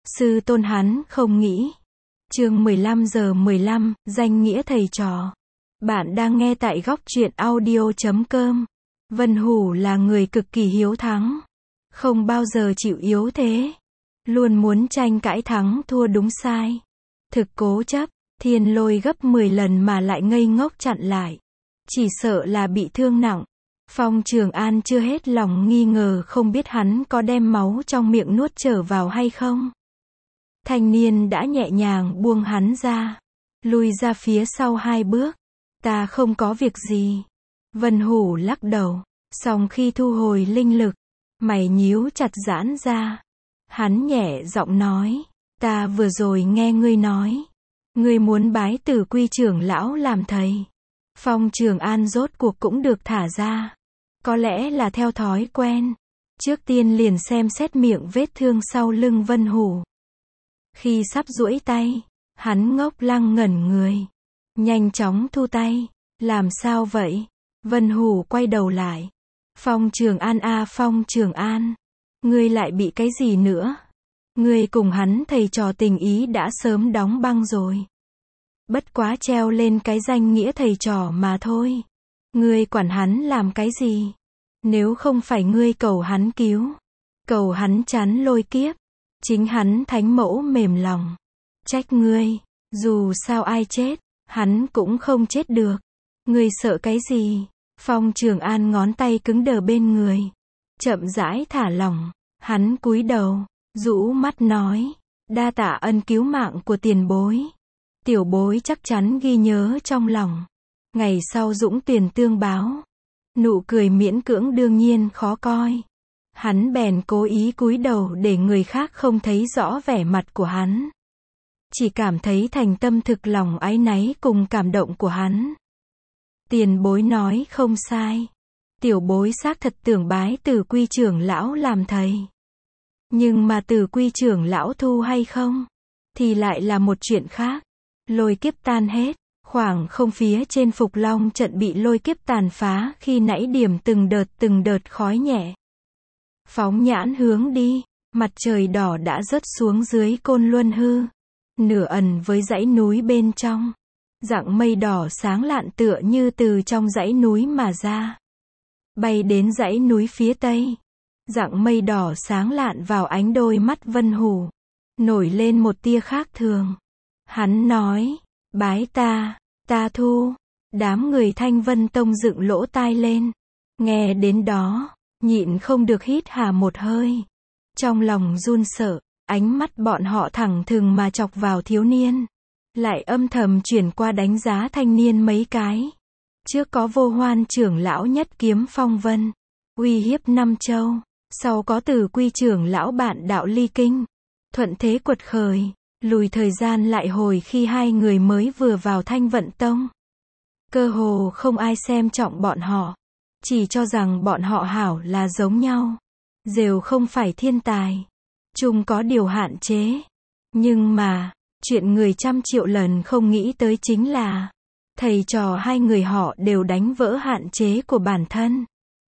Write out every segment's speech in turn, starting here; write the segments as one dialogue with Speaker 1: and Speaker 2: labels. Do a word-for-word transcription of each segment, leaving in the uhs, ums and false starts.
Speaker 1: Sư tôn hắn không nghĩ. Chương mười lăm giờ mười lăm, danh nghĩa thầy trò. Bạn đang nghe tại góc truyện audio chấm com. Vân Hủ là người cực kỳ hiếu thắng. Không bao giờ chịu yếu thế. Luôn muốn tranh cãi thắng thua đúng sai. Thực cố chấp, Thiên Lôi gấp mười lần mà lại ngây ngốc chặn lại. Chỉ sợ là bị thương nặng. Phong Trường An chưa hết lòng nghi ngờ không biết hắn có đem máu trong miệng nuốt trở vào hay không. Thanh niên đã nhẹ nhàng buông hắn ra. Lui ra phía sau hai bước. Ta không có việc gì. Vân Hủ lắc đầu. Xong khi thu hồi linh lực. Mày nhíu chặt giãn ra. Hắn nhẹ giọng nói. Ta vừa rồi nghe ngươi nói. Ngươi muốn bái Tử Quy trưởng lão làm thầy. Phong Trường An rốt cuộc cũng được thả ra. Có lẽ là theo thói quen. Trước tiên liền xem xét miệng vết thương sau lưng Vân Hủ. Khi sắp duỗi tay, hắn ngốc lăng ngẩn người. Nhanh chóng thu tay. Làm sao vậy? Vân Hủ quay đầu lại. Phong Trường An a à, Phong Trường An. Ngươi lại bị cái gì nữa? Ngươi cùng hắn thầy trò tình ý đã sớm đóng băng rồi. Bất quá treo lên cái danh nghĩa thầy trò mà thôi. Ngươi quản hắn làm cái gì? Nếu không phải ngươi cầu hắn cứu, cầu hắn chắn lôi kiếp, chính hắn thánh mẫu mềm lòng. Trách ngươi, dù sao ai chết, hắn cũng không chết được. Ngươi sợ cái gì? Phong Trường An ngón tay cứng đờ bên người. Chậm rãi thả lỏng, hắn cúi đầu, rũ mắt nói, đa tạ ân cứu mạng của tiền bối. Tiểu bối chắc chắn ghi nhớ trong lòng. Ngày sau dũng tuyển tương báo. Nụ cười miễn cưỡng đương nhiên khó coi. Hắn bèn cố ý cúi đầu để người khác không thấy rõ vẻ mặt của hắn. Chỉ cảm thấy thành tâm thực lòng áy náy cùng cảm động của hắn. Tiền bối nói không sai. Tiểu bối xác thật tưởng bái Tử Quy trưởng lão làm thầy. Nhưng mà Tử Quy trưởng lão thu hay không, thì lại là một chuyện khác. Lôi kiếp tan hết. Khoảng không phía trên Phục Long trận bị lôi kiếp tàn phá khi nãy điểm từng đợt từng đợt khói nhẹ. Phóng nhãn hướng đi, mặt trời đỏ đã rớt xuống dưới Côn Luân Hư. Nửa ẩn với dãy núi bên trong. Dạng mây đỏ sáng lạn tựa như từ trong dãy núi mà ra. Bay đến dãy núi phía tây. Dạng mây đỏ sáng lạn vào ánh đôi mắt Vân Hủ. Nổi lên một tia khác thường. Hắn nói, bái ta, ta thu. Đám người Thanh Vân Tông dựng lỗ tai lên. Nghe đến đó, nhịn không được hít hà một hơi. Trong lòng run sợ, ánh mắt bọn họ thẳng thừng mà chọc vào thiếu niên. Lại âm thầm chuyển qua đánh giá thanh niên mấy cái. Trước có Vô Hoan trưởng lão nhất kiếm phong vân, uy hiếp năm châu. Sau có Tử Quy trưởng lão bạn đạo ly kinh, thuận thế quật khởi. Lùi thời gian lại hồi khi hai người mới vừa vào Thanh Vận Tông. Cơ hồ không ai xem trọng bọn họ. Chỉ cho rằng bọn họ hảo là giống nhau. Đều không phải thiên tài. Chung có điều hạn chế. Nhưng mà, chuyện người trăm triệu lần không nghĩ tới chính là, thầy trò hai người họ đều đánh vỡ hạn chế của bản thân.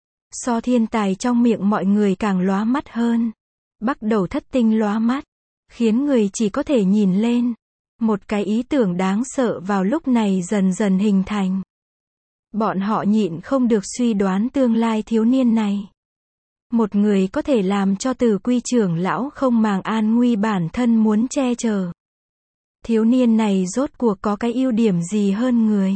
Speaker 1: So thiên tài trong miệng mọi người càng lóa mắt hơn. Bắt đầu thất tinh lóa mắt. Khiến người chỉ có thể nhìn lên. Một cái ý tưởng đáng sợ vào lúc này dần dần hình thành. Bọn họ nhịn không được suy đoán tương lai thiếu niên này. Một người có thể làm cho Tử Quy trưởng lão không màng an nguy bản thân muốn che chở. Thiếu niên này rốt cuộc có cái ưu điểm gì hơn người?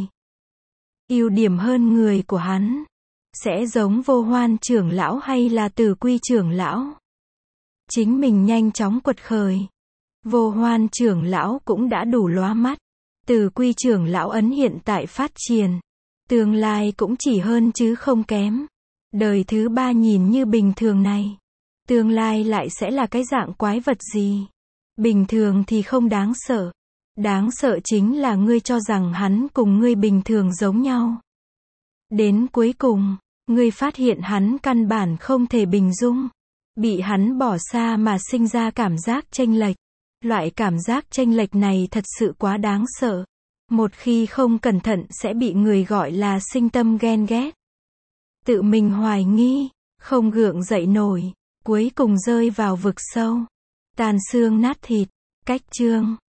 Speaker 1: Ưu điểm hơn người của hắn sẽ giống Vô Hoan trưởng lão hay là Tử Quy trưởng lão? Chính mình nhanh chóng quật khởi. Vô Hoan trưởng lão cũng đã đủ lóa mắt. Tử Quy trưởng lão ấn hiện tại phát triển. Tương lai cũng chỉ hơn chứ không kém. Đời thứ ba nhìn như bình thường này. Tương lai lại sẽ là cái dạng quái vật gì? Bình thường thì không đáng sợ. Đáng sợ chính là ngươi cho rằng hắn cùng ngươi bình thường giống nhau. Đến cuối cùng, ngươi phát hiện hắn căn bản không thể bình dung. Bị hắn bỏ xa mà sinh ra cảm giác chênh lệch. Loại cảm giác chênh lệch này thật sự quá đáng sợ. Một khi không cẩn thận sẽ bị người gọi là sinh tâm ghen ghét. Tự mình hoài nghi, không gượng dậy nổi, cuối cùng rơi vào vực sâu. Tàn xương nát thịt. Cách chương